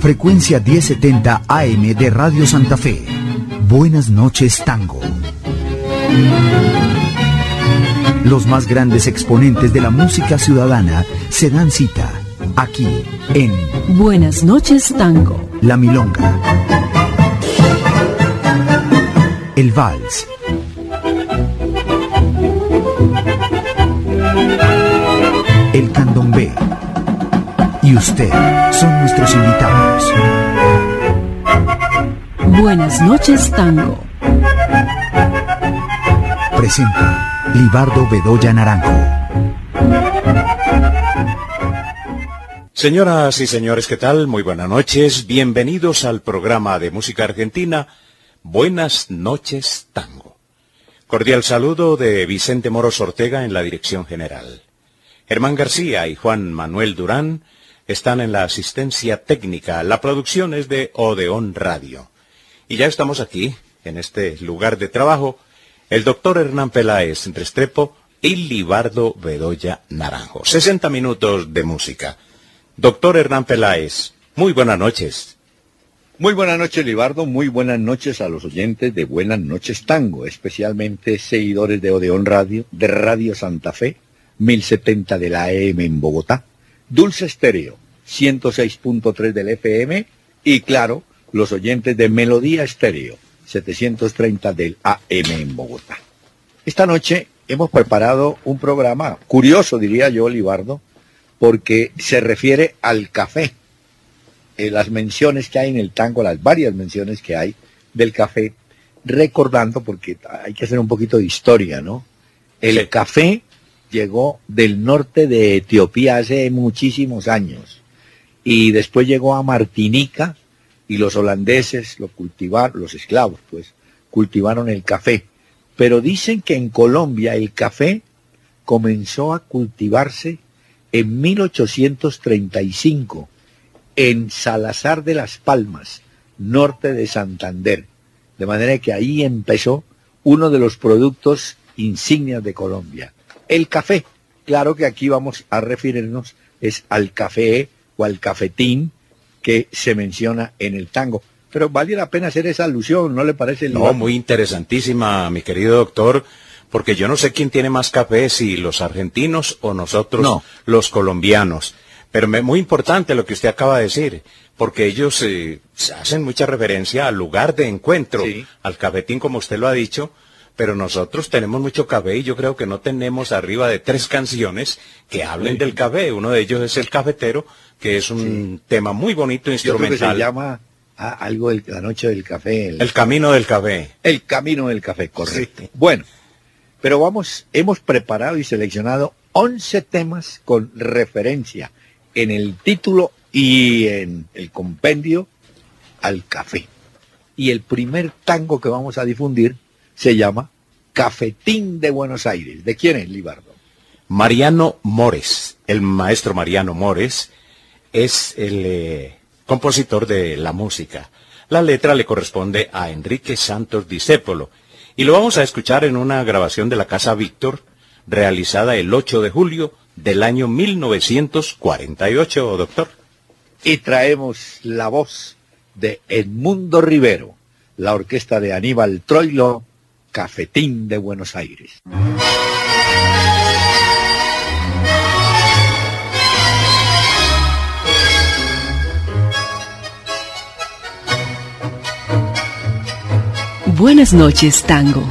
frecuencia 1070 AM de Radio Santa Fe. Buenas noches, Tango. Los más grandes exponentes de la música ciudadana se dan cita aquí en Buenas noches, Tango. La Milonga, el Vals, el Candombe y usted son nuestros invitados. Buenas noches, Tango. Presenta Libardo Bedoya Naranjo. Señoras y señores, ¿qué tal? Muy buenas noches. Bienvenidos al programa de música argentina Buenas noches, Tango. Cordial saludo de Vicente Moros Ortega en la dirección general. Germán García y Juan Manuel Durán están en la asistencia técnica. La producción es de Odeón Radio. Y ya estamos aquí, en este lugar de trabajo, el doctor Hernán Peláez Restrepo y Libardo Bedoya Naranjo. 60 minutos de música. Doctor Hernán Peláez, muy buenas noches. Muy buenas noches, Libardo. Muy buenas noches a los oyentes de Buenas noches, Tango, especialmente seguidores de Odeón Radio, de Radio Santa Fe, 1070 de la AM en Bogotá, Dulce Estéreo, 106.3 del FM y, claro, los oyentes de Melodía Estéreo, 730 del AM en Bogotá. Esta noche hemos preparado un programa curioso, diría yo, Libardo, porque se refiere al café. Las menciones que hay en el tango, las varias menciones que hay del café, recordando, porque hay que hacer un poquito de historia, ¿no? El café llegó del norte de Etiopía hace muchísimos años, y después llegó a Martinica, y los holandeses lo cultivaron, los esclavos, pues, cultivaron el café. Pero dicen que en Colombia el café comenzó a cultivarse en 1835, en Salazar de las Palmas, norte de Santander. De manera que ahí empezó uno de los productos insignias de Colombia, el café. Claro que aquí vamos a referirnos es al café o al cafetín que se menciona en el tango. Pero vale la pena hacer esa alusión, ¿no le parece? No, muy interesantísima, mi querido doctor, porque yo no sé quién tiene más café, si los argentinos o nosotros, los colombianos. Pero muy importante lo que usted acaba de decir, porque ellos hacen mucha referencia al lugar de encuentro, sí, al cafetín, como usted lo ha dicho, pero nosotros tenemos mucho café y yo creo que no tenemos arriba de 3 canciones que hablen del café. Uno de ellos es El Cafetero, que es un tema muy bonito, instrumental. Yo creo que se llama algo de la noche del café. El Camino del Café. El Camino del Café, correcto. Sí. Bueno, pero hemos preparado y seleccionado 11 temas con referencia en el título y en el compendio al café. Y el primer tango que vamos a difundir se llama Cafetín de Buenos Aires. ¿De quién es, Libardo? Mariano Mores. El maestro Mariano Mores es el compositor de la música. La letra le corresponde a Enrique Santos Discépolo. Y lo vamos a escuchar en una grabación de la Casa Víctor, realizada el 8 de julio del año 1948, doctor. Y traemos la voz de Edmundo Rivero, la orquesta de Aníbal Troilo, Cafetín de Buenos Aires. Buenas noches, Tango.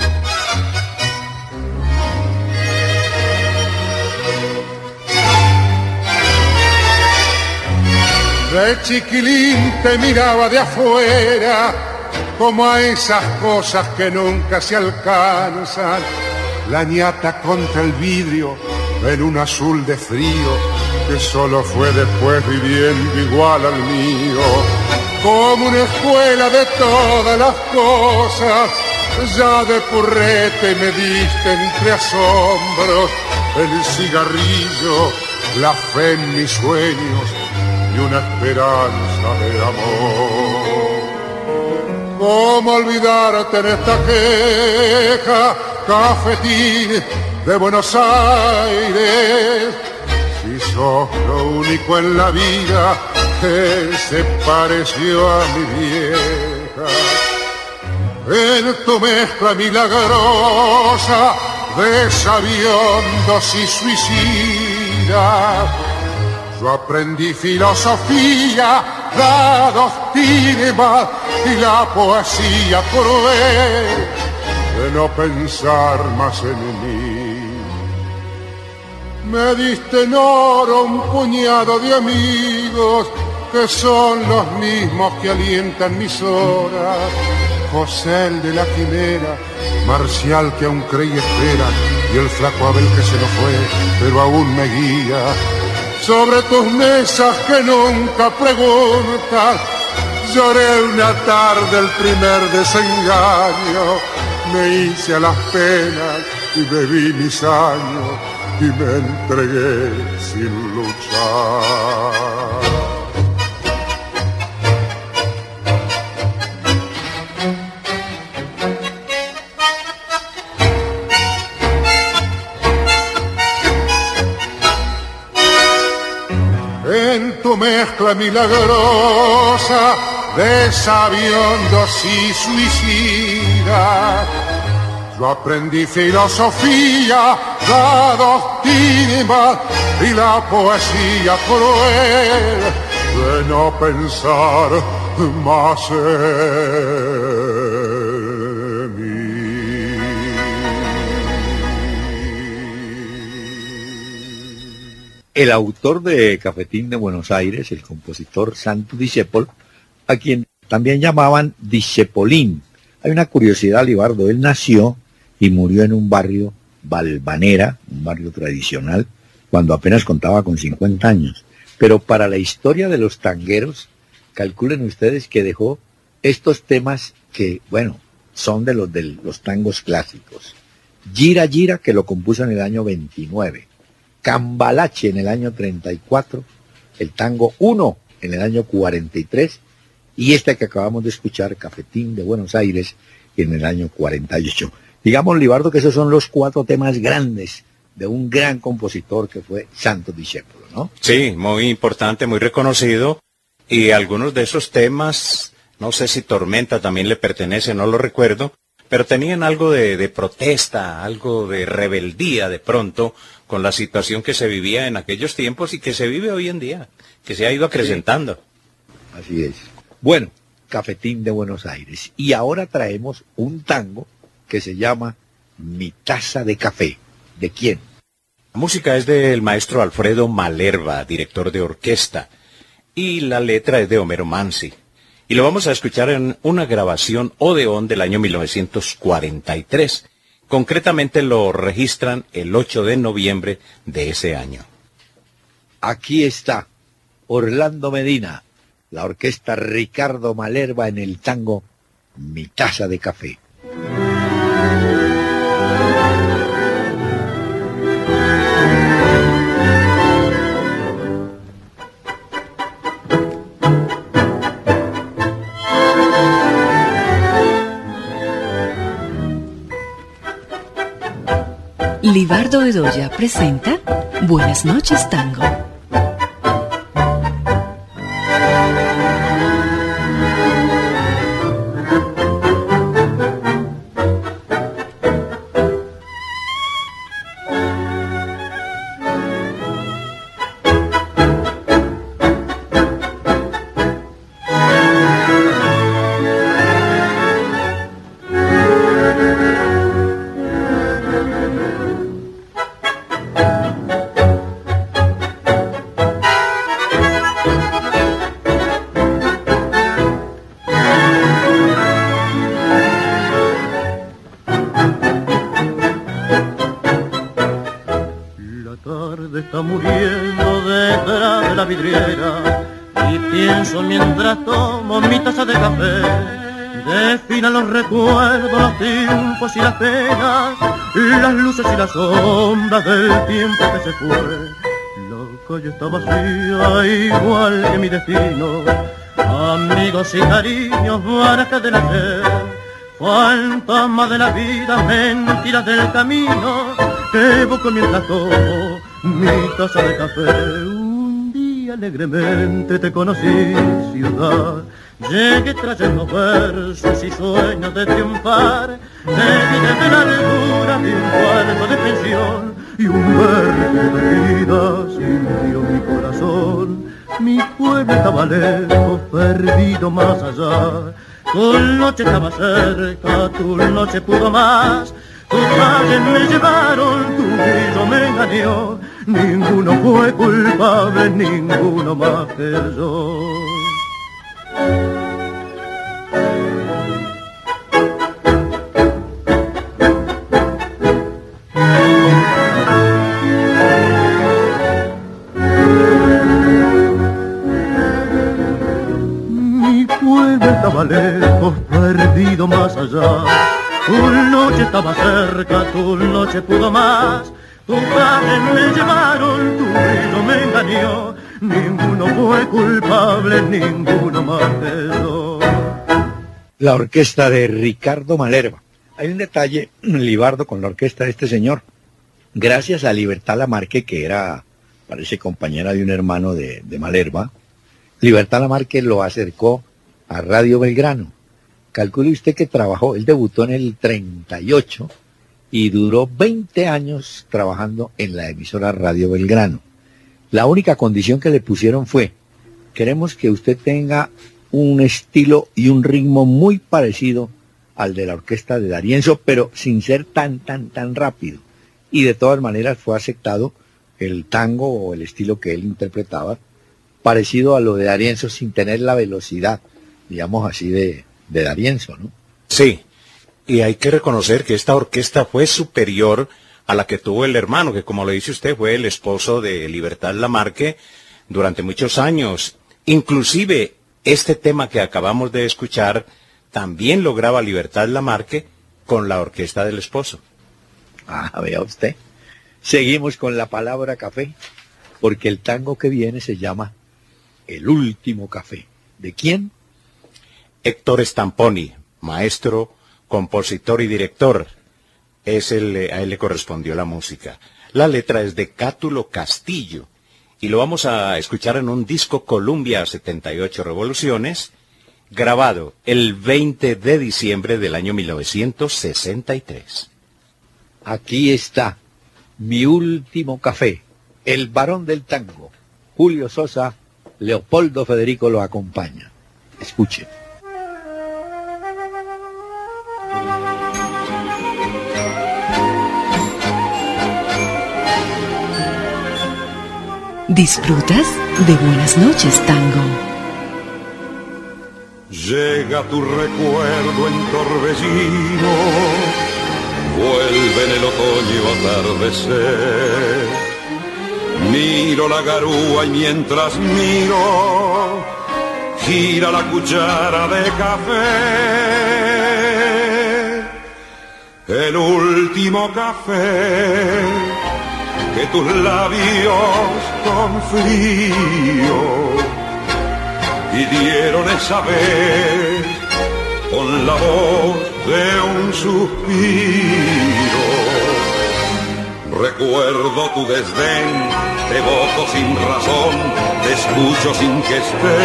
De chiquilín te miraba de afuera, como a esas cosas que nunca se alcanzan. La ñata contra el vidrio, en un azul de frío, que solo fue después viviendo igual al mío. Como una escuela de todas las cosas, ya de purrete me diste entre asombros el cigarrillo, la fe en mis sueños y una esperanza de amor. ¿Cómo olvidarte en esta queja, cafetín de Buenos Aires? Si sos lo único en la vida que se pareció a mi vieja. En tu mezcla milagrosa de sabiondos y suicidas, yo aprendí filosofía, la doctrina y la poesía cruel de no pensar más en mí. Me diste en oro un puñado de amigos que son los mismos que alientan mis horas. José el de la quimera, Marcial que aún cree y espera, y el flaco Abel que se nos fue, pero aún me guía. Sobre tus mesas que nunca preguntas, lloré una tarde el primer desengaño. Me hice a las penas y bebí mis años y me entregué sin luchar. En tu mezcla milagrosa de sabiondos y suicidas, yo aprendí filosofía, la doctrina y la poesía cruel de no pensar más en mí. El autor de Cafetín de Buenos Aires, el compositor Santo Discépolo, a quien también llamaban Discepolín. Hay una curiosidad, Libardo, él nació y murió en un barrio, Valvanera, un barrio tradicional, cuando apenas contaba con 50 años. Pero para la historia de los tangueros, calculen ustedes que dejó estos temas que, bueno, son de los tangos clásicos. Gira Gira, que lo compuso en el año 29. Cambalache en el año 34. El tango 1 en el año 43. Y este que acabamos de escuchar, Cafetín de Buenos Aires, en el año 48. Digamos, Libardo, que esos son los 4 temas grandes de un gran compositor que fue Santo Discépolo, ¿no? Sí, muy importante, muy reconocido. Y algunos de esos temas, no sé si Tormenta también le pertenece, no lo recuerdo, pero tenían algo de protesta, algo de rebeldía de pronto con la situación que se vivía en aquellos tiempos y que se vive hoy en día, que se ha ido acrecentando. Así es. Bueno, Cafetín de Buenos Aires. Y ahora traemos un tango que se llama Mi Taza de Café. ¿De quién? La música es del maestro Alfredo Malerva, director de orquesta, y la letra es de Homero Manzi. Y lo vamos a escuchar en una grabación Odeón del año 1943. Concretamente lo registran el 8 de noviembre de ese año. Aquí está Orlando Medina, la orquesta Ricardo Malerva en el tango Mi Taza de Café. Libardo Bedoya presenta Buenas noches, Tango. Está muriendo detrás de la vidriera y pienso mientras tomo mi taza de café. Desfilan los recuerdos, los tiempos y las penas, las luces y las sombras del tiempo que se fue. La calle está vacía igual que mi destino, amigos y cariños, barajas del ayer, fantasmas de la vida, mentiras del camino, que evoco mientras tomo mi taza de café. Un día alegremente te conocí, ciudad. Llegué trayendo versos y sueños de triunfar. Te vi desde la altura de un cuarto de pensión y un verso de vida sintió mi corazón. Mi pueblo estaba lejos, perdido más allá. Tu noche estaba cerca, tu noche pudo más. Tus calles me llevaron, tu brillo me engañó. Ninguno fue culpable, ninguno más que yo. Mi pueblo estaba lejos, perdido más allá. Tu noche estaba cerca, tu noche pudo más. Tus calles me llevaron, tu brillo me engañó. Ninguno fue culpable, ninguno más que yo. La orquesta de Ricardo Malerva. Hay un detalle, Libardo, con la orquesta de este señor. Gracias a Libertad Lamarque, que era, parece, compañera de un hermano de Malerva, Libertad Lamarque lo acercó a Radio Belgrano. Calcule usted que trabajó, él debutó en el 38 y duró 20 años trabajando en la emisora Radio Belgrano. La única condición que le pusieron fue: queremos que usted tenga un estilo y un ritmo muy parecido al de la orquesta de D'Arienzo, pero sin ser tan rápido. Y de todas maneras fue aceptado el tango o el estilo que él interpretaba, parecido a lo de D'Arienzo, sin tener la velocidad, digamos así, de D'Arienzo, ¿no? Sí, y hay que reconocer que esta orquesta fue superior a la que tuvo el hermano, que como lo dice usted, fue el esposo de Libertad Lamarque durante muchos años. Inclusive, este tema que acabamos de escuchar también lo graba Libertad Lamarque con la orquesta del esposo. Ah, vea usted. Seguimos con la palabra café, porque el tango que viene se llama El Último Café. ¿De quién? Héctor Stamponi, maestro, compositor y director. A él le correspondió la música. La letra es de Cátulo Castillo y lo vamos a escuchar en un disco Columbia 78 Revoluciones, grabado el 20 de diciembre del año 1963. Aquí está Mi Último Café, el varón del tango. Julio Sosa, Leopoldo Federico lo acompaña. Escuche. ¿Disfrutas de Buenas noches, Tango? Llega tu recuerdo en torbellino, vuelve en el otoño atardecer. Miro la garúa y mientras miro, gira la cuchara de café. El último café que tus labios con frío pidieron esa vez con la voz de un suspiro. Recuerdo tu desdén, te evoco sin razón, te escucho sin que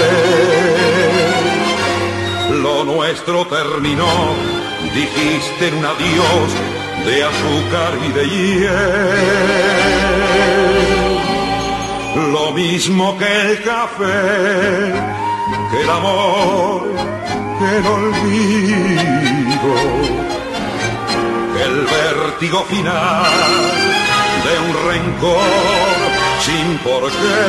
estés. Lo nuestro terminó, dijiste en un adiós de azúcar y de hiel. Lo mismo que el café, que el amor, que el olvido, que el vértigo final de un rencor sin porqué.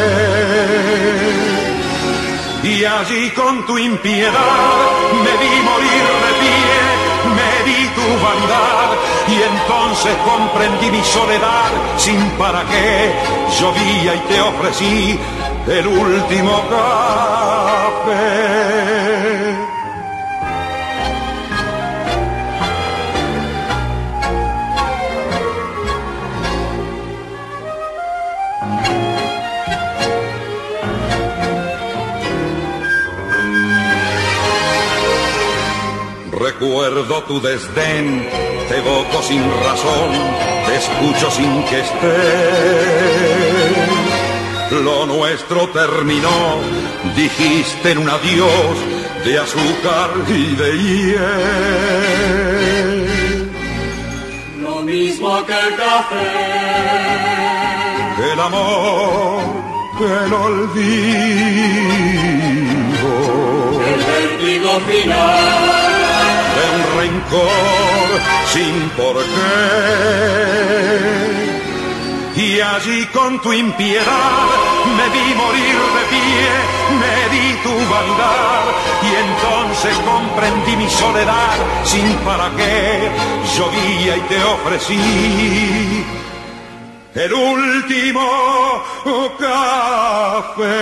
Y allí con tu impiedad me vi morir de pie, me di tu vanidad y entonces comprendí mi soledad sin para qué. Llovía y te ofrecí el último café. Recuerdo tu desdén, te evoco sin razón, te escucho sin que estés. lo nuestro terminó. Dijiste en un adiós de azúcar y de hiel. Lo mismo que el café, el amor, el olvido, el vértigo final de un rencor sin porqué. Y allí con tu impiedad me vi morir de pie, me di tu vanidad y entonces comprendí mi soledad sin para qué. Llovía y te ofrecí el último café.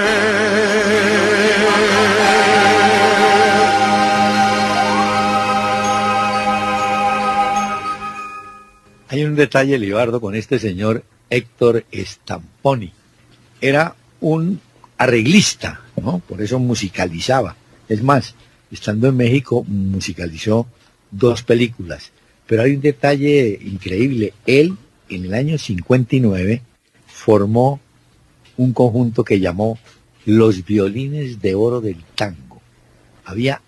Hay un detalle, Libardo, con este señor Héctor Stamponi. Era un arreglista, ¿no? Por eso musicalizaba. Es más, estando en México, musicalizó 2 películas. Pero hay un detalle increíble. Él, en el año 59, formó un conjunto que llamó Los Violines de Oro del Tango. Había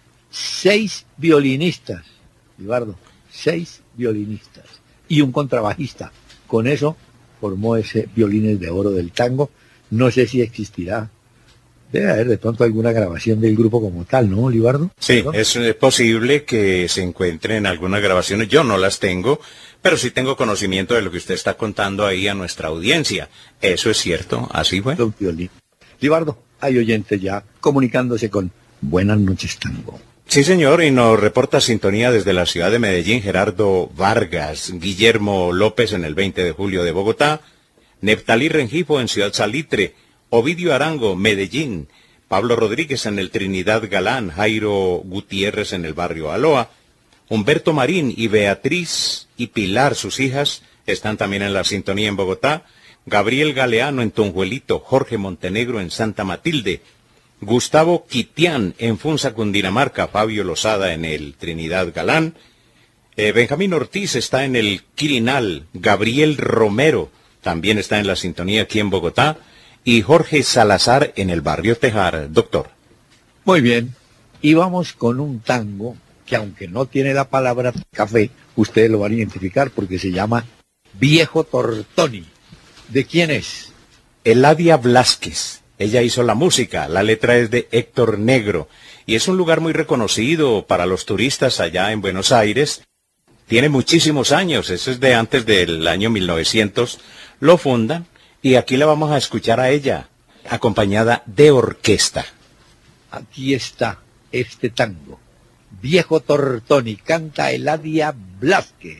6 violinistas, Libardo, 6 violinistas y un contrabajista. Con eso formó ese Violines de Oro del Tango. No sé si existirá. Debe haber de pronto alguna grabación del grupo como tal, ¿no, Libardo? Sí, es posible que se encuentren algunas grabaciones. Yo no las tengo, pero sí tengo conocimiento de lo que usted está contando ahí a nuestra audiencia. Eso es cierto, así fue. Los violines. Libardo, hay oyentes ya comunicándose con Buenas noches, Tango. Sí, señor, y nos reporta sintonía desde la ciudad de Medellín Gerardo Vargas, Guillermo López en el 20 de julio de Bogotá, Neftalí Rengifo en Ciudad Salitre, Ovidio Arango, Medellín, Pablo Rodríguez en el Trinidad Galán, Jairo Gutiérrez en el barrio Aloa, Humberto Marín y Beatriz y Pilar, sus hijas, están también en la sintonía en Bogotá, Gabriel Galeano en Tonjuelito, Jorge Montenegro en Santa Matilde, Gustavo Quitián en Funza, Cundinamarca, Fabio Lozada en el Trinidad Galán, Benjamín Ortiz está en el Quirinal, Gabriel Romero también está en la sintonía aquí en Bogotá, y Jorge Salazar en el barrio Tejar, doctor. Muy bien, y vamos con un tango que aunque no tiene la palabra café, ustedes lo van a identificar porque se llama Viejo Tortoni. ¿De quién es? Eladia Blázquez. Ella hizo la música, la letra es de Héctor Negro, y es un lugar muy reconocido para los turistas allá en Buenos Aires. Tiene muchísimos años, eso es de antes del año 1900, lo fundan, y aquí la vamos a escuchar a ella, acompañada de orquesta. Aquí está este tango, Viejo Tortoni, canta Eladia Blázquez.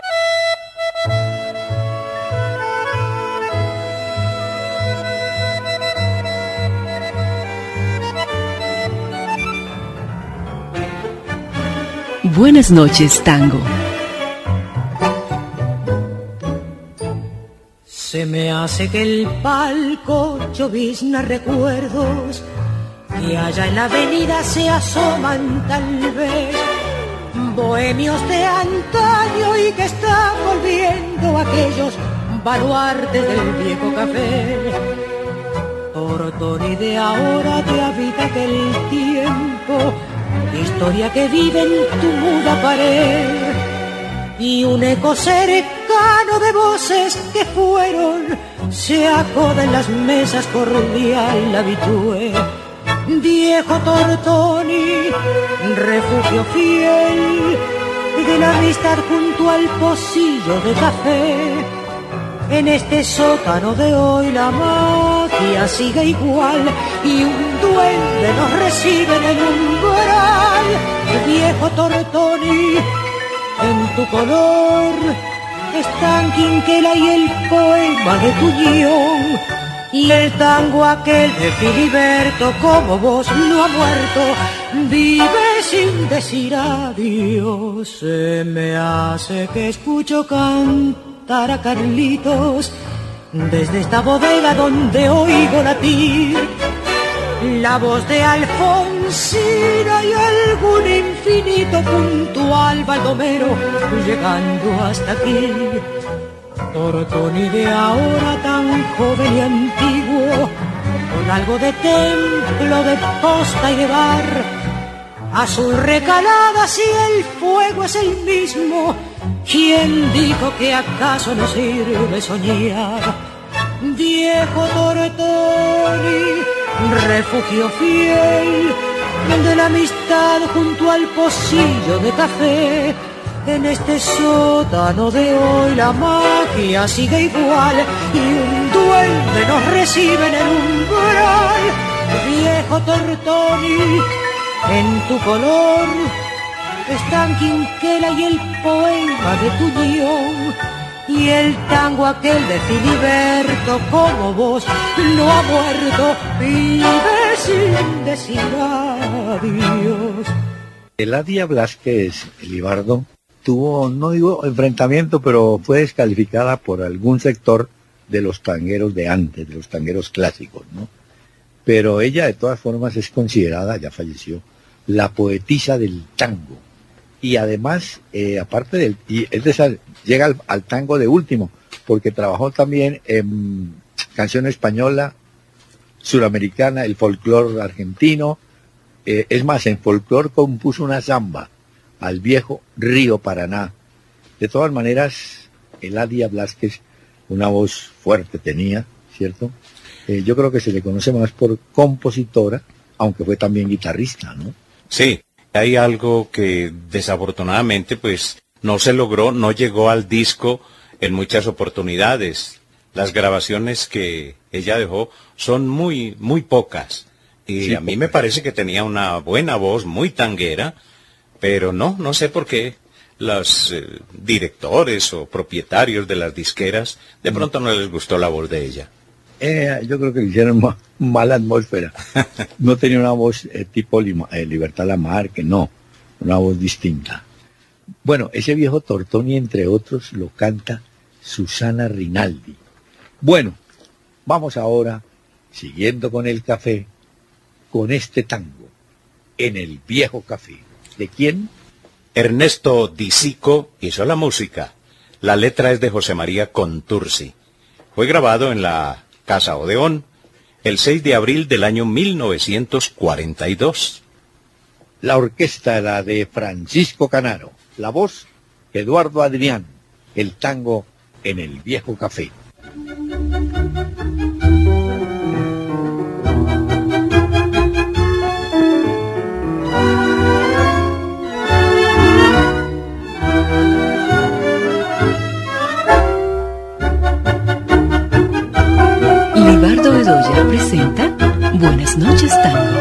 Buenas noches, Tango. Se me hace que el palco llovizna recuerdos y allá en la avenida se asoman tal vez bohemios de antaño y que están volviendo aquellos baluartes del viejo café. Tortoni de ahora te habita aquel tiempo, historia que vive en tu muda pared y un eco cercano de voces que fueron se acoda en las mesas cordial habitué. Viejo Tortoni, refugio fiel de la amistad junto al pocillo de café. En este sótano de hoy la magia sigue igual y un duende nos recibe en el umbral. Viejo Tortoni, en tu color están Quinquela y el poema de tu guión y el tango aquel de Filiberto, como vos no ha muerto, vive sin decir adiós. Se me hace que escucho cantar a Carlitos desde esta bodega donde oigo latir la voz de Alfonsina y algún infinito puntual Baldomero llegando hasta aquí. Tortoni de ahora tan joven y antiguo antiguo, con algo de templo, de posta y de bar. Azul recalada si el fuego es el mismo. ¿Quién dijo que acaso no sirve soñar? Viejo Tortoni, refugio fiel de la amistad junto al pocillo de café. En este sótano de hoy la magia sigue igual y un duende nos recibe en el umbral. Viejo Tortoni, en tu color están Quinquela y el poema de Tuñón, y el tango aquel de Filiberto, como vos, no ha muerto, vive sin decir adiós. Eladia Blasquez, Libardo, tuvo, no digo enfrentamiento, pero fue descalificada por algún sector de los tangueros de antes, de los tangueros clásicos, ¿no? Pero ella de todas formas es considerada, ya falleció, la poetisa del tango. Y además, aparte del... Y llega al tango de último, porque trabajó también en canción española, suramericana, el folclore argentino. Es más, en folclore compuso una samba al viejo río Paraná. De todas maneras, Eladia Blasquez, una voz fuerte tenía, ¿cierto? Yo creo que se le conoce más por compositora, aunque fue también guitarrista, ¿no? Sí, hay algo que desafortunadamente pues no se logró, no llegó al disco en muchas oportunidades. Las grabaciones que ella dejó son muy pocas. Y sí, a mí me parece que tenía una buena voz, muy tanguera, pero no sé por qué los directores o propietarios de las disqueras de pronto no les gustó la voz de ella. Yo creo que le hicieron mala atmósfera. No tenía una voz tipo Libertad Lamarque, no, una voz distinta. Bueno, ese viejo Tortoni, entre otros, lo canta Susana Rinaldi. Bueno, vamos ahora, siguiendo con el café, con este tango, En el Viejo Café. ¿De quién? Ernesto Di Sico hizo la música. La letra es de José María Contursi. Fue grabado en la Casa Odeón el 6 de abril del año 1942. La orquesta era de Francisco Canaro, la voz Eduardo Adrián, el tango En el Viejo Café. Libardo Bedoya presenta Buenas noches, Tango.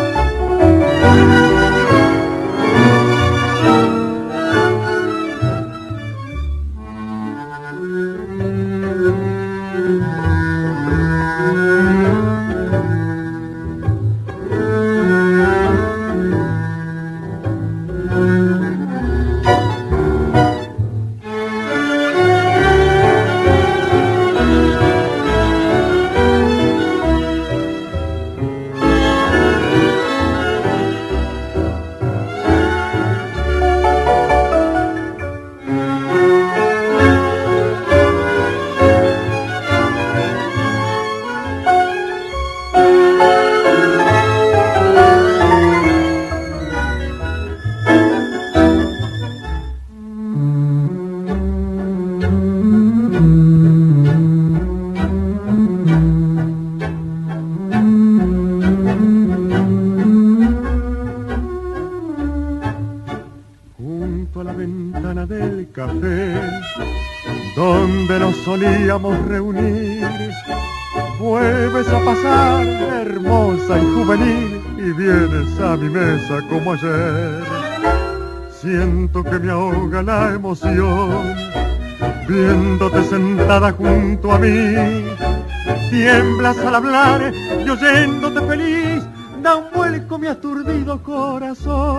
Solíamos reunir, vuelves a pasar hermosa y juvenil y vienes a mi mesa como ayer. Siento que me ahoga la emoción viéndote sentada junto a mí. Tiemblas al hablar y oyéndote feliz da un vuelco mi aturdido corazón.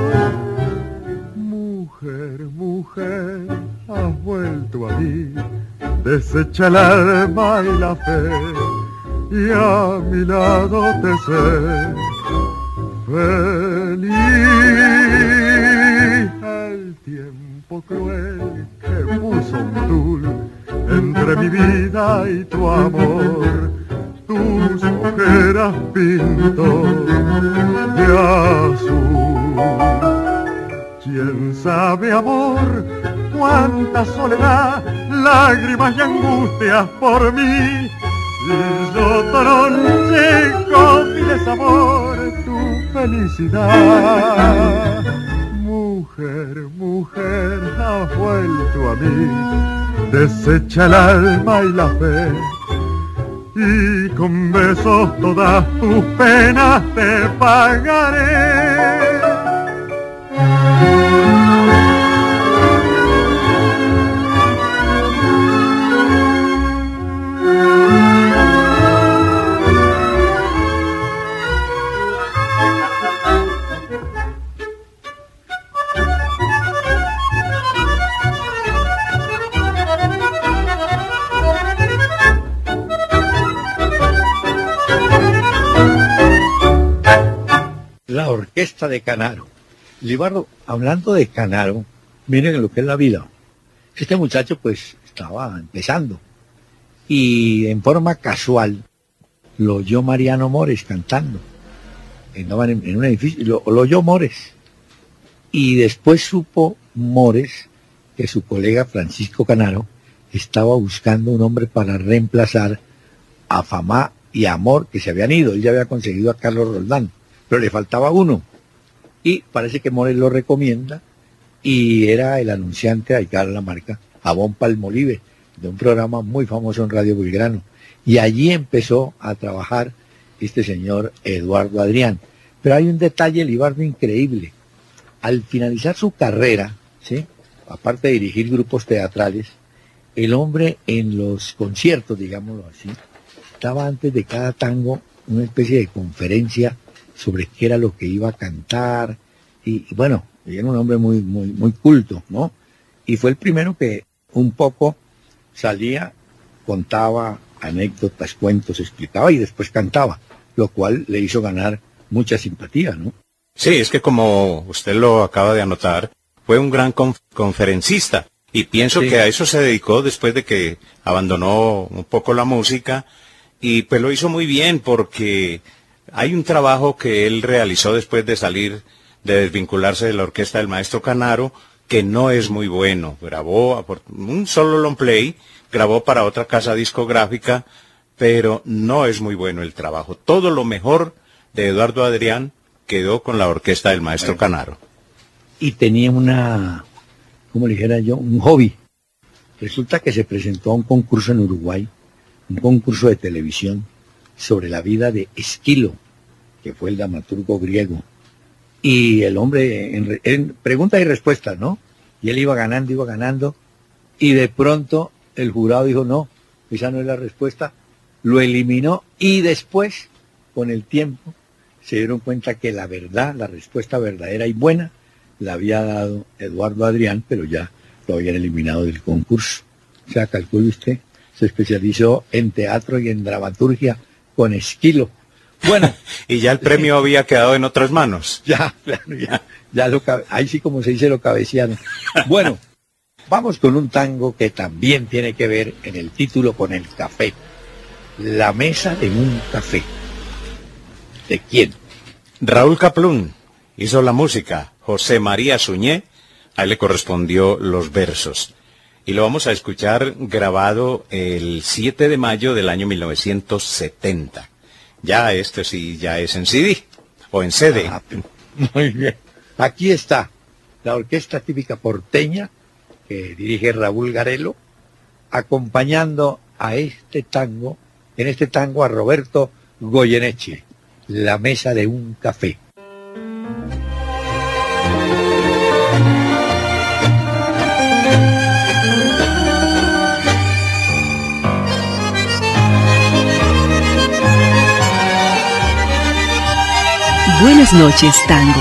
Mujer, mujer, has vuelto a mí, desecha el alma y la fe, y a mi lado te sé feliz. El tiempo cruel que puso un tul entre mi vida y tu amor tus ojeras pinto de azul. ¿Quién sabe, amor, cuánta soledad, lágrimas y angustias por mí? Y yo tronché con mi desamor tu felicidad. Mujer, mujer, has vuelto a mí, desecha el alma y la fe, y con besos todas tus penas te pagaré. La orquesta de Canaro. Libardo, hablando de Canaro, miren lo que es la vida. Este muchacho pues estaba empezando y en forma casual lo oyó Mariano Mores cantando. Andaban en un edificio, lo oyó Mores. Y después supo Mores que su colega Francisco Canaro estaba buscando un hombre para reemplazar a Famá y a Amor, que se habían ido. Él ya había conseguido a Carlos Roldán, pero le faltaba uno. Y parece que Mores lo recomienda, y era el anunciante, hay que dar la marca, Abón Palmolive, de un programa muy famoso en Radio Belgrano. Y allí empezó a trabajar este señor Eduardo Adrián. Pero hay un detalle, Libardo, increíble. Al finalizar su carrera, ¿sí?, aparte de dirigir grupos teatrales, el hombre en los conciertos, digámoslo así, daba antes de cada tango una especie de conferencia sobre qué era lo que iba a cantar, y bueno, era un hombre muy culto, ¿no? Y fue el primero que un poco salía, contaba anécdotas, cuentos, explicaba y después cantaba, lo cual le hizo ganar mucha simpatía, ¿no? Sí, es que como usted lo acaba de anotar, fue un gran conferencista, y pienso que a eso se dedicó después de que abandonó un poco la música, y pues lo hizo muy bien, porque hay un trabajo que él realizó después de salir, de desvincularse de la orquesta del maestro Canaro, que no es muy bueno. Grabó un solo long play, grabó para otra casa discográfica, pero no es muy bueno el trabajo. Todo lo mejor de Eduardo Adrián quedó con la orquesta del maestro Canaro. Y tenía como le dijera yo, un hobby. Resulta que se presentó a un concurso en Uruguay, un concurso de televisión, sobre la vida de Esquilo, que fue el dramaturgo griego. Y el hombre, en preguntas y respuestas, ¿no? Y él iba ganando, y de pronto el jurado dijo, no, esa no es la respuesta, lo eliminó, y después, con el tiempo, se dieron cuenta que la verdad, la respuesta verdadera y buena, la había dado Eduardo Adrián, pero ya lo habían eliminado del concurso. O sea, calcule usted, se especializó en teatro y en dramaturgia con Esquilo. Bueno. Y ya el premio había quedado en otras manos. Ya ahí sí, como se dice, lo cabecearon. Bueno, vamos con un tango que también tiene que ver en el título con el café. La mesa de un café. ¿De quién? Raúl Kaplún hizo la música. José María Suñé, a él le correspondió los versos. Y lo vamos a escuchar grabado el 7 de mayo del año 1970. Ya esto sí, ya es en CD, o en CD. Muy bien. Aquí está la orquesta típica porteña, que dirige Raúl Garelo, acompañando a este tango, en este tango a Roberto Goyeneche, La mesa de un café. Buenas noches, tango.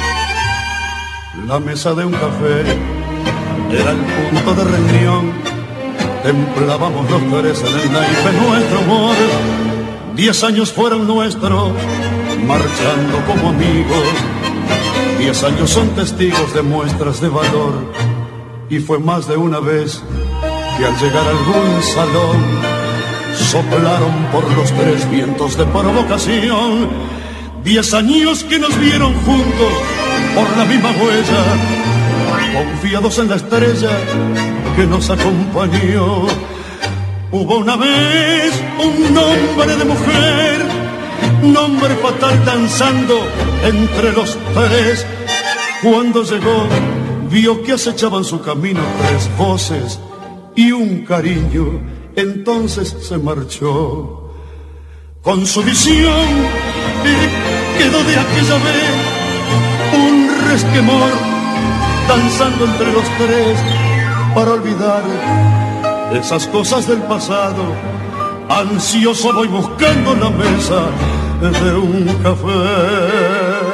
La mesa de un café era el punto de reunión. Templábamos los tres en el naipe nuestro amor. 10 años fueron nuestros, marchando como amigos. 10 años son testigos de muestras de valor. Y fue más de una vez que al llegar a algún salón soplaron por los tres vientos de provocación. 10 años que nos vieron juntos por la misma huella, confiados en la estrella que nos acompañó. Hubo una vez un nombre de mujer, nombre fatal danzando entre los tres. Cuando llegó, vio que acechaban su camino 3 voces y un cariño, entonces se marchó. Con su visión quedó de aquella vez un resquemor, danzando entre los tres para olvidar esas cosas del pasado. Ansioso voy buscando la mesa de un café.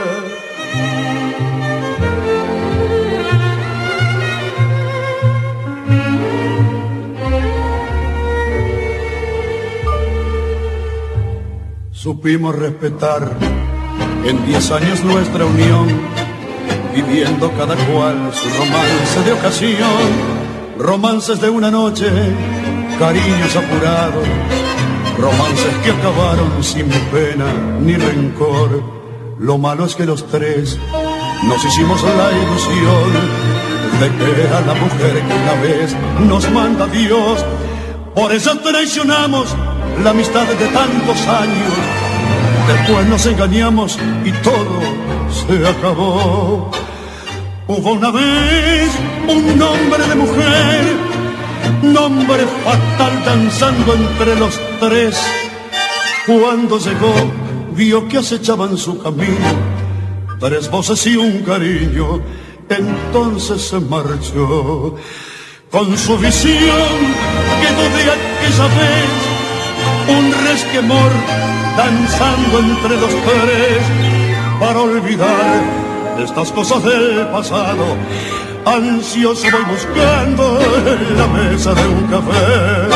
Supimos respetar en 10 años nuestra unión, viviendo cada cual su romance de ocasión. Romances de una noche, cariños apurados, romances que acabaron sin pena ni rencor. Lo malo es que los tres nos hicimos la ilusión de que a la mujer que una vez nos manda Dios. Por eso traicionamos la amistad de tantos años. Después nos engañamos y todo se acabó. Hubo una vez un nombre de mujer, nombre fatal danzando entre los tres. Cuando llegó, vio que acechaban su camino 3 voces y un cariño, entonces se marchó. Con su visión quedó de aquella vez un resquemor, danzando entre los tres para olvidar estas cosas del pasado. Ansioso voy buscando en la mesa de un café.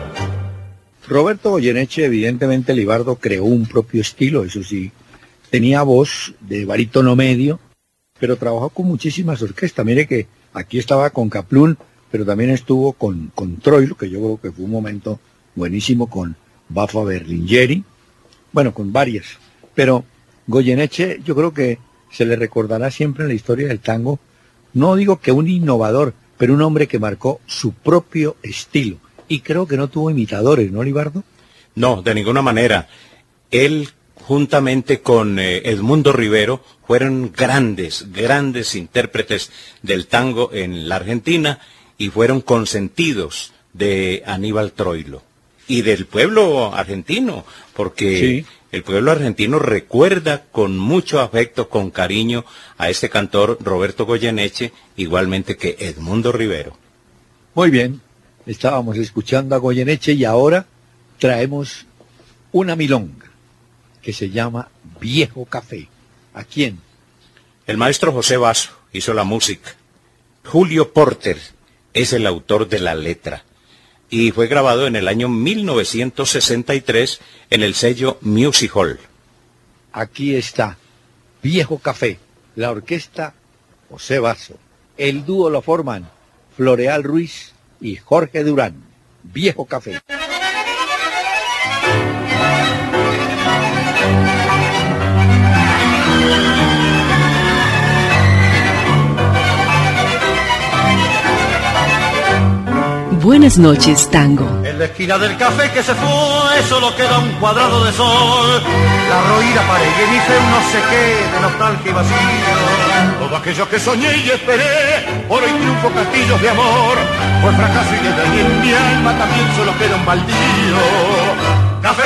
Roberto Goyeneche, evidentemente Libardo, creó un propio estilo, eso sí. Tenía voz de barítono medio, pero trabajó con muchísimas orquestas. Mire que aquí estaba con Kaplún, pero también estuvo con Troilo, que yo creo que fue un momento buenísimo, con Baffa Berlingeri, bueno, con varias. Pero Goyeneche, yo creo que se le recordará siempre en la historia del tango, no digo que un innovador, pero un hombre que marcó su propio estilo. Y creo que no tuvo imitadores, ¿no, Libardo? No, de ninguna manera. Él, juntamente con Edmundo Rivero, fueron grandes intérpretes del tango en la Argentina y fueron consentidos de Aníbal Troilo y del pueblo argentino, porque sí, el pueblo argentino recuerda con mucho afecto, con cariño a este cantor Roberto Goyeneche, igualmente que Edmundo Rivero. Muy bien, estábamos escuchando a Goyeneche y ahora traemos una milonga que se llama Viejo Café. ¿A quién? El maestro José Basso hizo la música. Julio Porter es el autor de la letra. Y fue grabado en el año 1963 en el sello Music Hall. Aquí está, Viejo Café, la orquesta José Basso. El dúo lo forman Floreal Ruiz y Jorge Durán. Viejo Café. Buenas noches, tango. En la esquina del café que se fue, solo queda un cuadrado de sol. La roída pared y dice un no sé qué de nostalgia y vacío. Todo aquello que soñé y esperé, por hoy triunfo castillos de amor. Fue fracaso y desde ahí en mi alma también solo queda un baldío. Café,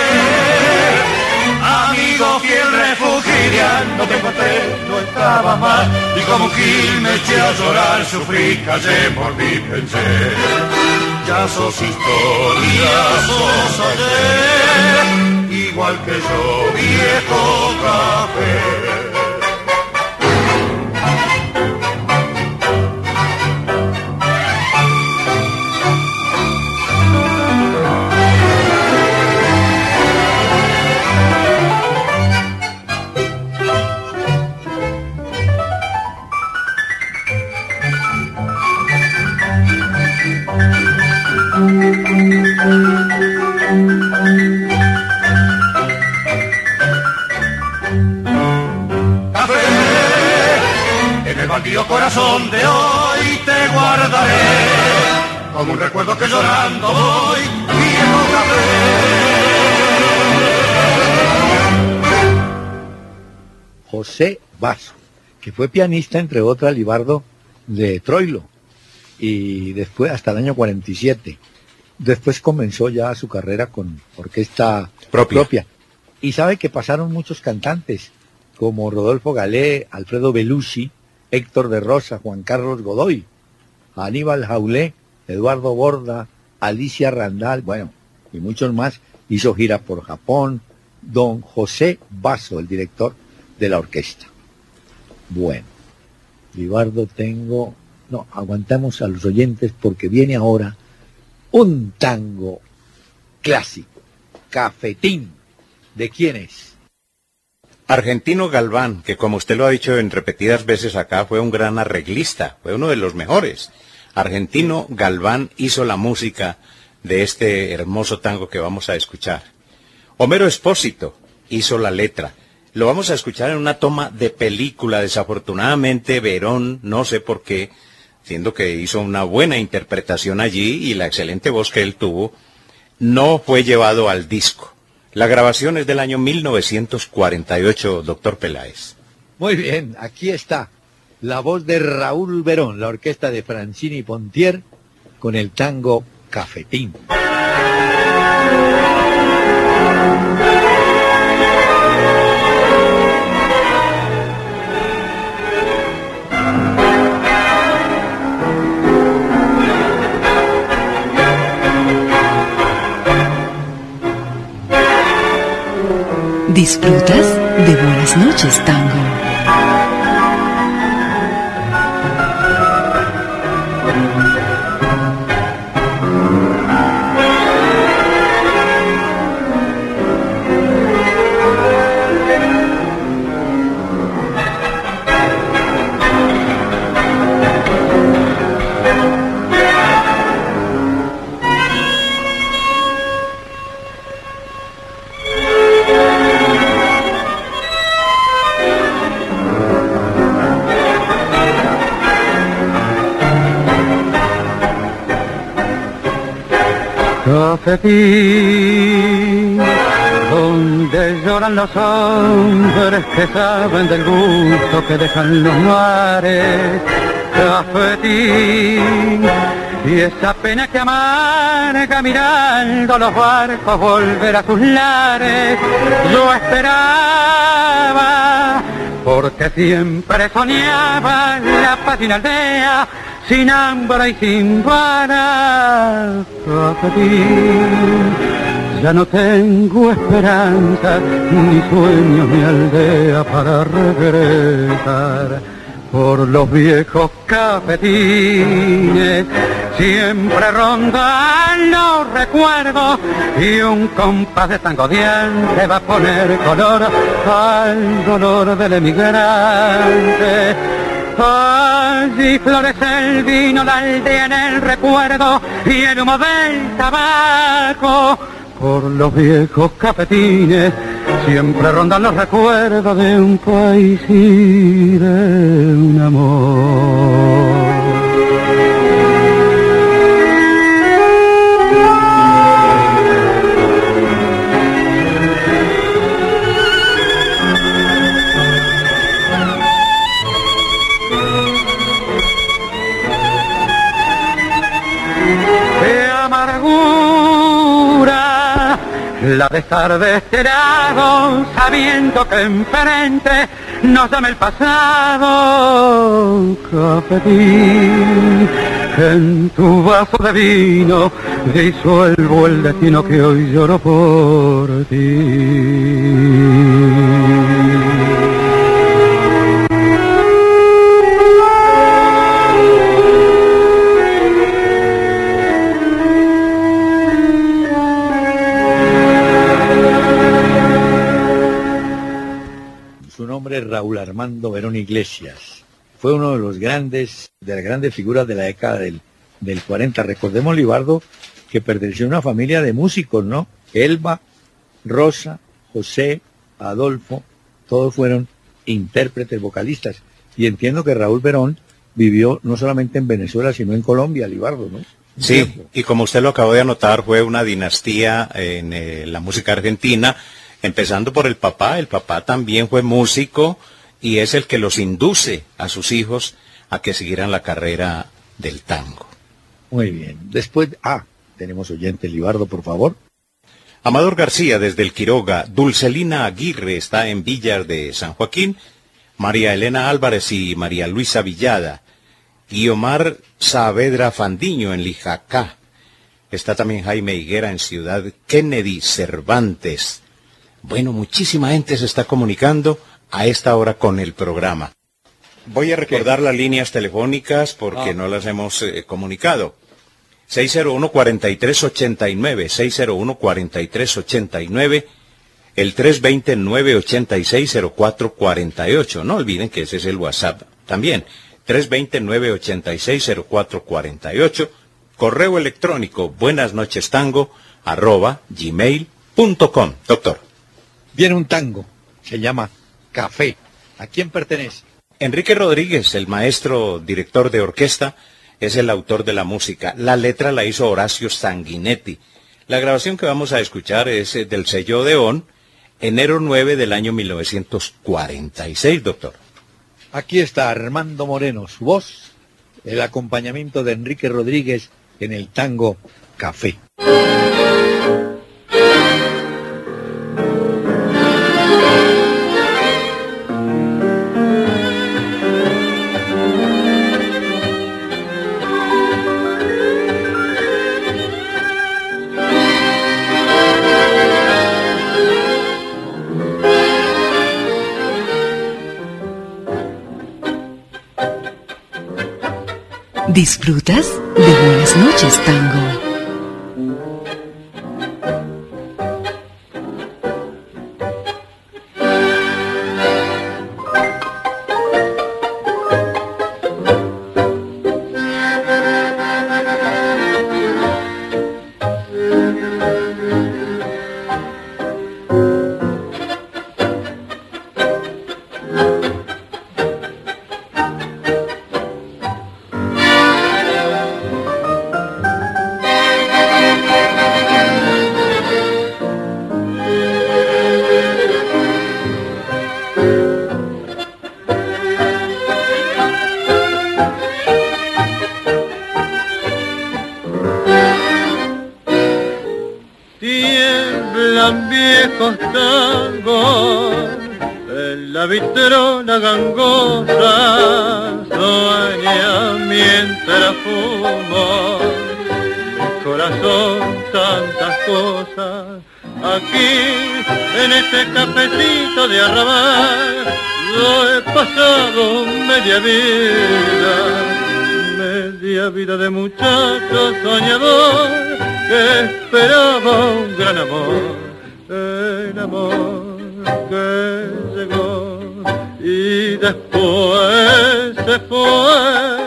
amigo fiel refugio, no te encontré, no estaba mal. Y como un gil me eché a llorar, sufrí, callé, mordí, pensé. Ya sos historia, sos ayer, igual que yo, viejo café. baldío corazón de hoy te guardaré, como un recuerdo que llorando voy, viejo café. José Basso, que fue pianista, entre otras, Libardo, de Troilo, y después hasta el año 47. Después comenzó ya su carrera con orquesta propia. Y sabe que pasaron muchos cantantes, como Rodolfo Galé, Alfredo Belushi, Héctor de Rosa, Juan Carlos Godoy, Aníbal Jaulé, Eduardo Borda, Alicia Randal, bueno, y muchos más. Hizo gira por Japón. Don José Basso, el director de la orquesta. Bueno, Libardo, aguantamos a los oyentes porque viene ahora un tango clásico, Cafetín. ¿De quién es? Argentino Galván, que como usted lo ha dicho en repetidas veces acá, fue un gran arreglista, fue uno de los mejores. Argentino Galván hizo la música de este hermoso tango que vamos a escuchar. Homero Expósito hizo la letra. Lo vamos a escuchar en una toma de película. Desafortunadamente, Verón, no sé por qué, siendo que hizo una buena interpretación allí y la excelente voz que él tuvo, no fue llevado al disco. La grabación es del año 1948, doctor Peláez. Muy bien, aquí está la voz de Raúl Verón, la orquesta de Francini Pontier, con el tango Cafetín. Disfrutas de Buenas Noches Tango. Cafetín, donde lloran los hombres que saben del gusto que dejan los mares. Cafetín, y esa pena que amarga mirando los barcos volver a sus lares. Yo esperaba, porque siempre soñaba la paz de una aldea sin hambre y sin vara. Cafetín, ya no tengo esperanza, ni sueño ni aldea para regresar. Por los viejos cafetines siempre rondan los recuerdos, y un compás de tango diente va a poner color al dolor del emigrante. Allí florece el vino, la aldea en el recuerdo y el humo del tabaco. Por los viejos cafetines siempre rondan los recuerdos de un país y de un amor. La de estar de este lado, sabiendo que enfrente nos llama el pasado. Cafetín, en tu vaso de vino disuelvo el destino que hoy lloro por ti. Raúl Armando Verón Iglesias. Fue uno de las grandes figuras de la década del 40. Recordemos, Libardo, que perteneció a una familia de músicos, ¿no? Elba, Rosa, José, Adolfo, todos fueron intérpretes, vocalistas. Y entiendo que Raúl Verón vivió no solamente en Venezuela, sino en Colombia, Libardo, ¿no? Sí, y como usted lo acabó de anotar, fue una dinastía en la música argentina, empezando por el papá. El papá también fue músico y es el que los induce a sus hijos a que siguieran la carrera del tango. Muy bien. Después, tenemos oyente, Libardo, por favor. Amador García desde el Quiroga, Dulcelina Aguirre está en Villar de San Joaquín, María Elena Álvarez y María Luisa Villada, Guiomar Saavedra Fandiño en Lijacá, está también Jaime Higuera en Ciudad Kennedy Cervantes. Bueno, muchísima gente se está comunicando a esta hora con el programa. Voy a recordar las líneas telefónicas porque no las hemos comunicado. 601-4389, 601-4389, el 320-986-0448. No olviden que ese es el WhatsApp también. 320-986-0448. Correo electrónico buenasnochestango@gmail.com. Doctor. Viene un tango, se llama Café. ¿A quién pertenece? Enrique Rodríguez, el maestro director de orquesta, es el autor de la música. La letra la hizo Horacio Sanguinetti. La grabación que vamos a escuchar es del sello Odeón, enero 9 del año 1946, doctor. Aquí está Armando Moreno, su voz, el acompañamiento de Enrique Rodríguez en el tango Café. ¿Disfrutas de Buenas noches, Tango? Tiemblan viejos tangos en la vitrona gangosa, sueña mientras fumo, mi corazón tantas cosas, aquí en este cafecito de arrabal, yo he pasado media vida de muchacho soñador, que esperaba un gran amor, el amor que llegó y después se fue.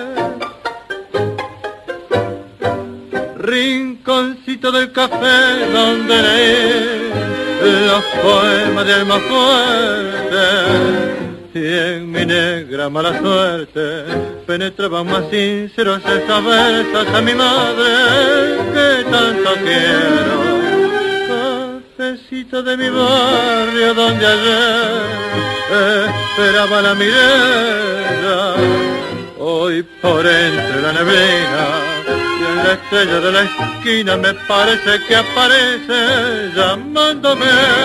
Rinconcito del café donde leí los poemas de alma fuerte, y en mi negra mala suerte penetraban más sinceros esas versas a mi madre que tanto quiero. Cafecito de mi barrio donde ayer esperaba la mirada, hoy por entre la neblina y en la estrella de la esquina me parece que aparece llamándome.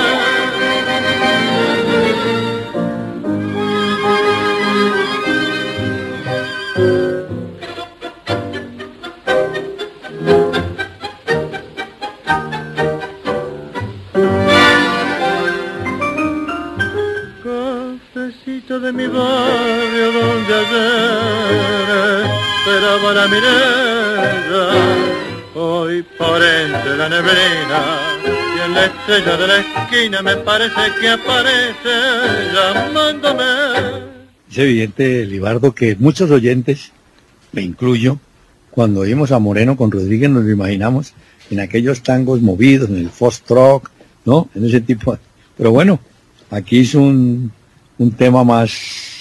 De mi barrio donde ayer esperaba la mirada, hoy por entre la neblina y en la estrella de la esquina me parece que aparece llamándome. Es evidente, Libardo, que muchos oyentes, me incluyo, cuando oímos a Moreno con Rodríguez nos lo imaginamos en aquellos tangos movidos, en el foxtrot, ¿no? En ese tipo. Pero bueno, aquí es un tema más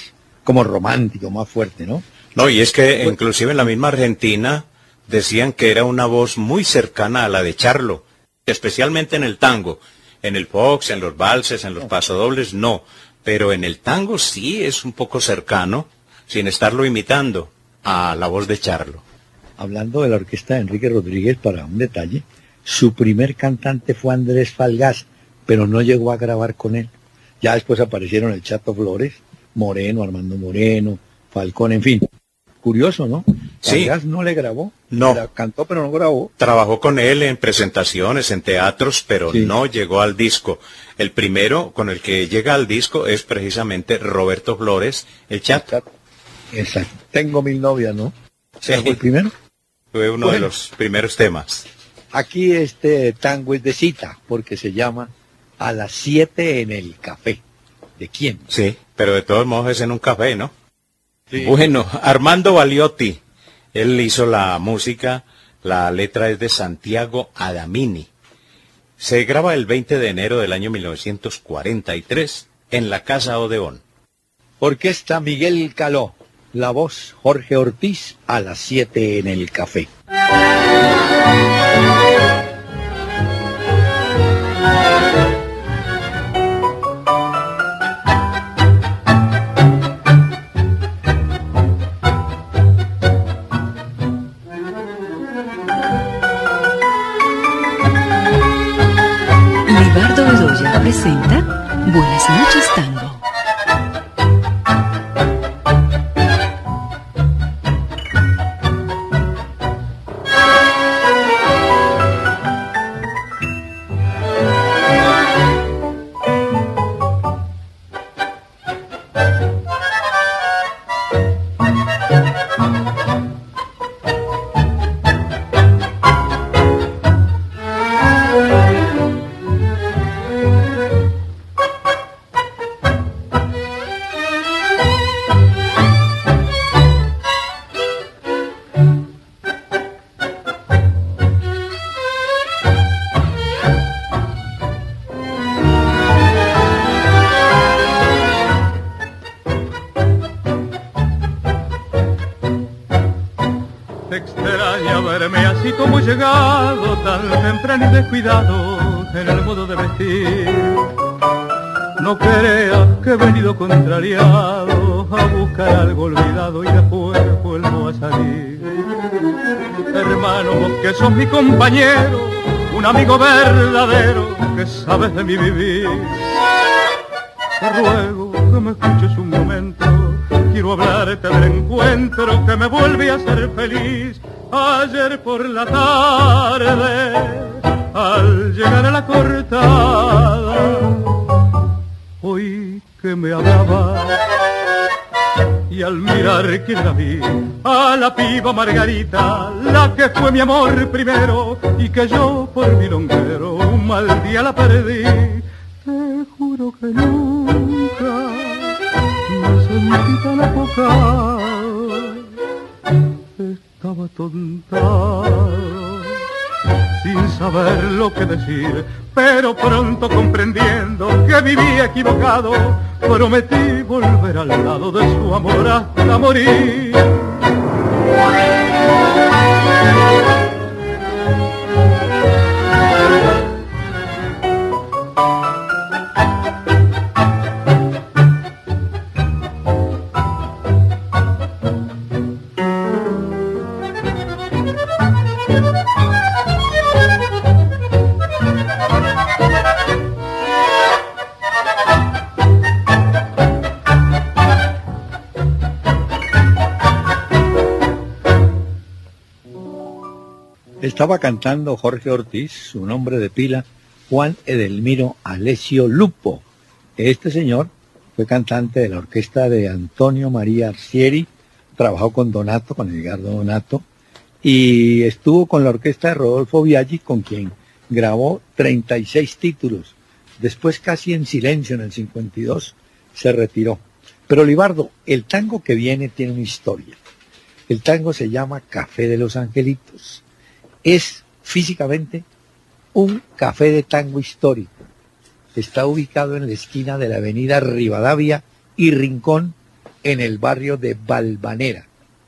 como romántico, más fuerte, ¿no? No, y es que inclusive en la misma Argentina decían que era una voz muy cercana a la de Charlo, especialmente en el tango. En el fox, en los valses, en los pasodobles, no. Pero en el tango sí es un poco cercano, sin estarlo imitando, a la voz de Charlo. Hablando de la orquesta de Enrique Rodríguez, para un detalle, su primer cantante fue Andrés Falgás, pero no llegó a grabar con él. Ya después aparecieron el Chato Flores, Moreno, Armando Moreno, Falcón, en fin. Curioso, ¿no? Sí. Falgás no le grabó. No. Cantó, pero no grabó. Trabajó con él en presentaciones, en teatros, pero sí, no llegó al disco. El primero con el que llega al disco es precisamente Roberto Flores, el Chato. Exacto. Tengo 1000 novias, ¿no? Sí. ¿Fue el primero? Fue uno de los primeros temas. Aquí este tango es de cita, porque se llama A las 7 en el café. ¿De quién? Sí, pero de todos modos es en un café, ¿no? Sí. Bueno, Armando Baliotti, él hizo la música, la letra es de Santiago Adamini. Se graba el 20 de enero del año 1943 en la Casa Odeón. Orquesta Miguel Caló, la voz Jorge Ortiz, A las 7 en el café. Libardo Bedoya presenta Buenas noches, Tango. Llegado tan temprano y descuidado en el modo de vestir. No creas que he venido contrariado a buscar algo olvidado y después vuelvo a salir. Hermano, vos que sos mi compañero, un amigo verdadero que sabes de mi vivir. Te ruego que me escuches un momento, quiero hablarte del encuentro que me vuelve a hacer feliz. Ayer por la tarde, al llegar a la cortada, oí que me hablaba y al mirar que la vi, a la piba Margarita, la que fue mi amor primero y que yo por milonguero un mal día la perdí. Te juro que nunca me sentí tan apocado. Estaba tontado, sin saber lo que decir, pero pronto comprendiendo que vivía equivocado, prometí volver al lado de su amor hasta morir. Estaba cantando Jorge Ortiz, su nombre de pila, Juan Edelmiro Alessio Lupo. Este señor fue cantante de la orquesta de Antonio María Arcieri, trabajó con Donato, con Edgardo Donato, y estuvo con la orquesta de Rodolfo Biaggi, con quien grabó 36 títulos. Después, casi en silencio, en el 52, se retiró. Pero Libardo, el tango que viene tiene una historia. El tango se llama Café de los Angelitos. Es físicamente un café de tango histórico. Está ubicado en la esquina de la avenida Rivadavia y Rincón, en el barrio de Valvanera.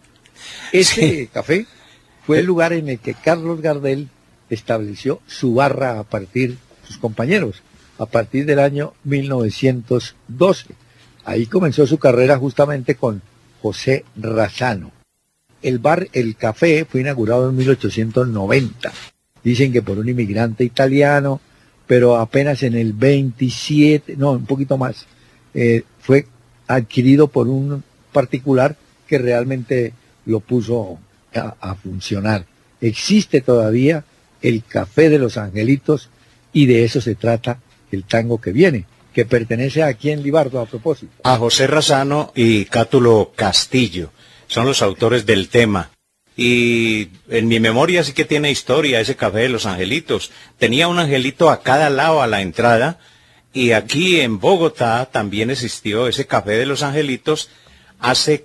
Ese café fue el lugar en el que Carlos Gardel estableció su barra sus compañeros, a partir del año 1912. Ahí comenzó su carrera justamente con José Razzano. El café fue inaugurado en 1890. Dicen que por un inmigrante italiano, pero apenas en el 27, no, un poquito más, fue adquirido por un particular que realmente lo puso a funcionar. Existe todavía el Café de los Angelitos y de eso se trata el tango que viene, que pertenece a quién, Libardo, a propósito. A José Razzano y Cátulo Castillo, son los autores del tema. Y en mi memoria sí que tiene historia ese Café de los Angelitos. Tenía un angelito a cada lado a la entrada, y aquí en Bogotá también existió ese Café de los Angelitos hace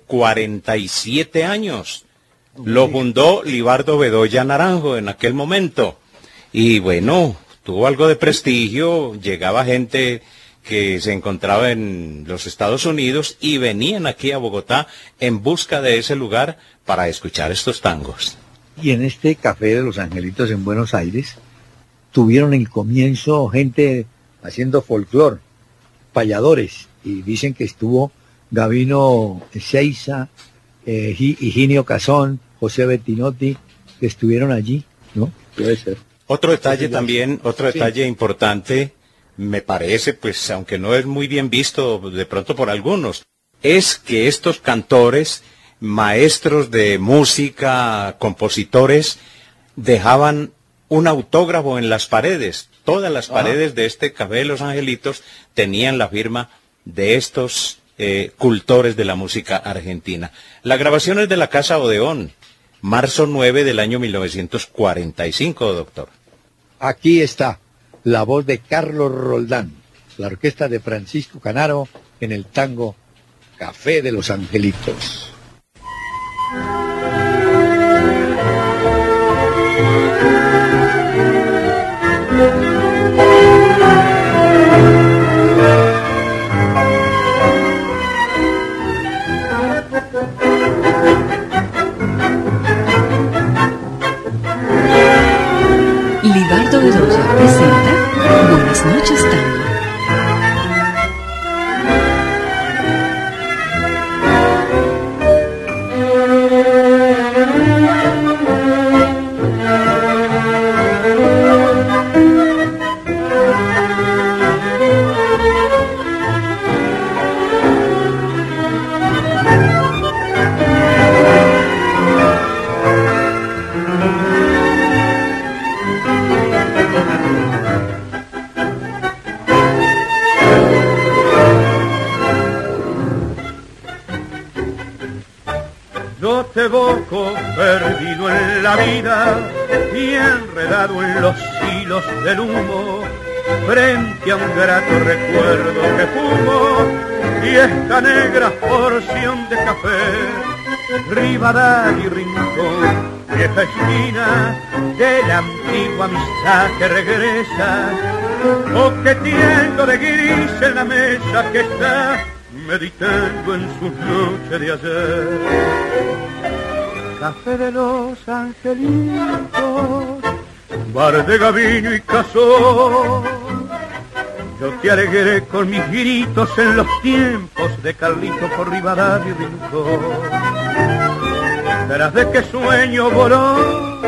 47 años. Lo fundó Libardo Bedoya Naranjo en aquel momento. Y bueno, tuvo algo de prestigio, llegaba gente que se encontraba en los Estados Unidos y venían aquí a Bogotá en busca de ese lugar para escuchar estos tangos. Y en este Café de los Angelitos en Buenos Aires tuvieron el comienzo gente haciendo folclore, payadores, y dicen que estuvo Gabino Ezeiza, Higinio Cazón, José Bettinotti, que estuvieron allí, ¿no? Puede ser. Otro detalle también, otro detalle importante, me parece, pues aunque no es muy bien visto de pronto por algunos, es que estos cantores, maestros de música, compositores, dejaban un autógrafo en las paredes. Todas las paredes de este Café de los Angelitos tenían la firma de estos cultores de la música argentina. La grabación es de la Casa Odeón, marzo 9 del año 1945, doctor. Aquí está la voz de Carlos Roldán, la orquesta de Francisco Canaro en el tango Café de los Angelitos. Libardo Bedoya presenta Buenas noches, Tango. Te evoco perdido en la vida y enredado en los hilos del humo, frente a un grato recuerdo que fumo y esta negra porción de café, Rivadavia y Rincón, vieja esquina de la antigua amistad que regresa, coqueteando de gris en la mesa que está meditando en sus noches de ayer. Café de los Angelitos, bar de Gabino y Cazón, yo te alegré con mis gritos en los tiempos de Carlito por Rivadavia y Rincón. Tras de qué sueño voló,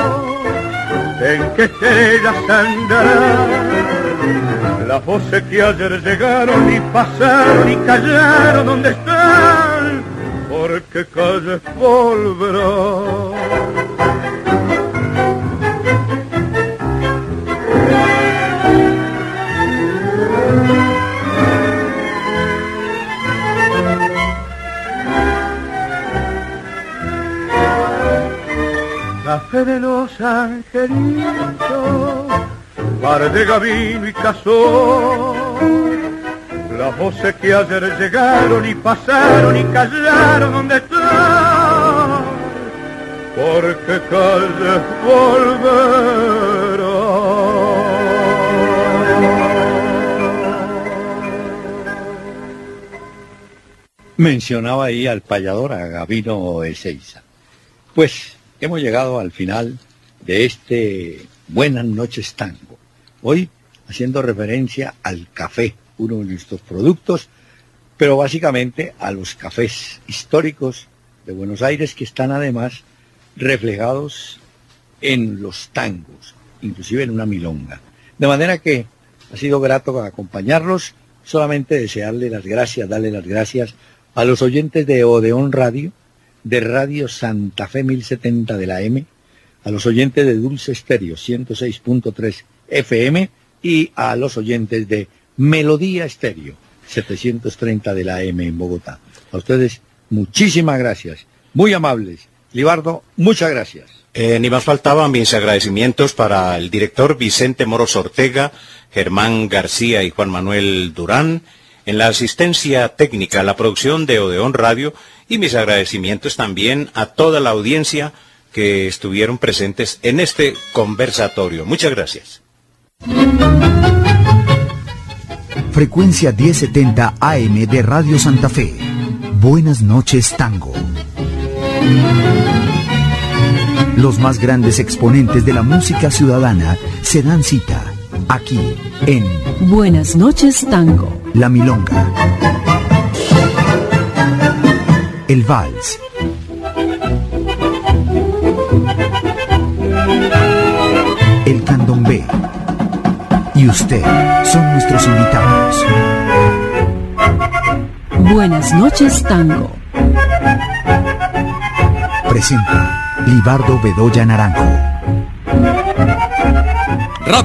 en qué estrellas andarán las voces que ayer llegaron y pasaron y callaron donde están, porque calles volverán. Café de los Angelitos, bar de Gabino y Cazón, las voces que ayer llegaron y pasaron y callaron donde están, porque calles volverán. mencionaba ahí al payador, a Gabino Ezeiza. Pues hemos llegado al final de este Buenas noches Tango. Hoy haciendo referencia al café, uno de nuestros productos, pero básicamente a los cafés históricos de Buenos Aires que están además reflejados en los tangos, inclusive en una milonga. De manera que ha sido grato acompañarlos, solamente desearle las gracias, darle las gracias a los oyentes de Odeón Radio, de Radio Santa Fe 1070 de la M, a los oyentes de Dulce Estéreo 106.3 FM y a los oyentes de Melodía Estéreo 730 de la M en Bogotá. A ustedes muchísimas gracias, muy amables. Libardo, muchas gracias. Ni más faltaban mis agradecimientos para el director Vicente Moros Ortega, Germán García y Juan Manuel Durán, en la asistencia técnica, la producción de Odeón Radio, y mis agradecimientos también a toda la audiencia que estuvieron presentes en este conversatorio. Muchas gracias. Frecuencia 1070 AM de Radio Santa Fe. Buenas noches Tango. Los más grandes exponentes de la música ciudadana se dan cita aquí en Buenas noches Tango. La Milonga, el Vals, el Candombe y usted son nuestros invitados. Buenas noches Tango. Presenta Libardo Bedoya Naranjo.